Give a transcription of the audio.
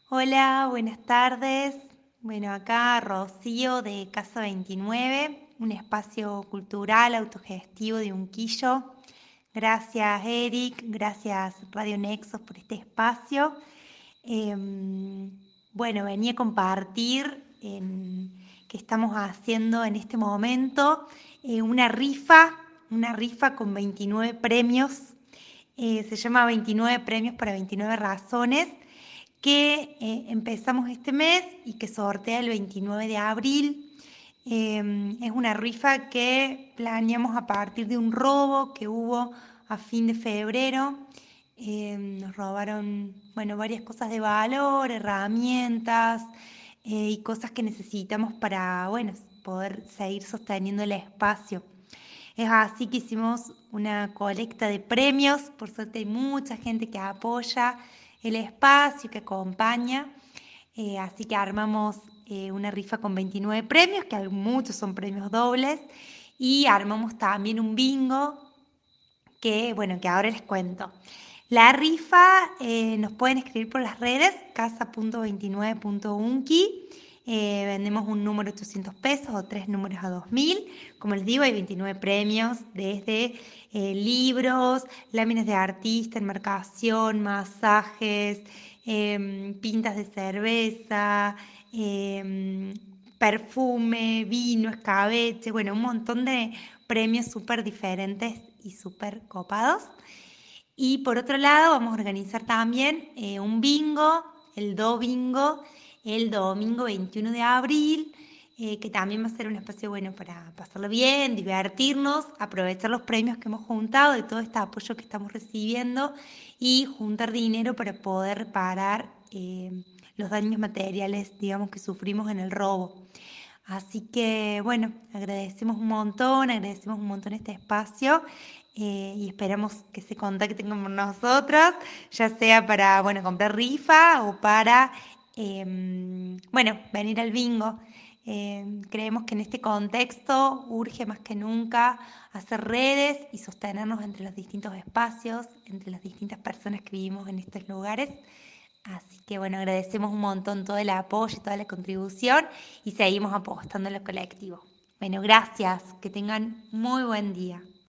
Hola, buenas tardes. Bueno, acá Rocío de Casa 29, un espacio cultural autogestivo de Unquillo. Gracias, Eric, gracias Radio Nexos por este espacio. Bueno, venía a compartir que estamos haciendo en este momento una rifa con 29 premios. Se llama 29 premios para 29 razones que empezamos este mes y que sortea el 29 de abril. Es una rifa que planeamos a partir de un robo que hubo a fin de febrero. Nos robaron, bueno, varias cosas de valor, herramientas y cosas que necesitamos para, bueno, poder seguir sosteniendo el espacio. Es así que hicimos una colecta de premios. Por suerte hay mucha gente que apoya el espacio, que acompaña. Así que armamos una rifa con 29 premios, que muchos son premios dobles. Y armamos también un bingo que, bueno, que ahora les cuento. La rifa nos pueden escribir por las redes, casa.29.unki. Vendemos un número 800 pesos o 3 números a 2000. Como les digo, hay 29 premios desde libros, láminas de artista, enmarcación, masajes, pintas de cerveza, perfume, vino, escabeche, bueno, un montón de premios súper diferentes y súper copados. Y por otro lado, vamos a organizar también un bingo, el Do Bingo, el domingo 21 de abril, que también va a ser un espacio bueno para pasarlo bien, divertirnos, aprovechar los premios que hemos juntado y todo este apoyo que estamos recibiendo y juntar dinero para poder reparar los daños materiales, digamos, que sufrimos en el robo. Así que, bueno, agradecemos un montón este espacio y esperamos que se contacten con nosotros, ya sea para, bueno, comprar rifa o para, bueno, venir al bingo. Creemos que en este contexto urge más que nunca hacer redes y sostenernos entre los distintos espacios, entre las distintas personas que vivimos en estos lugares. Así que bueno, agradecemos un montón todo el apoyo y toda la contribución y seguimos apostando en lo colectivo. Bueno, gracias, que tengan muy buen día.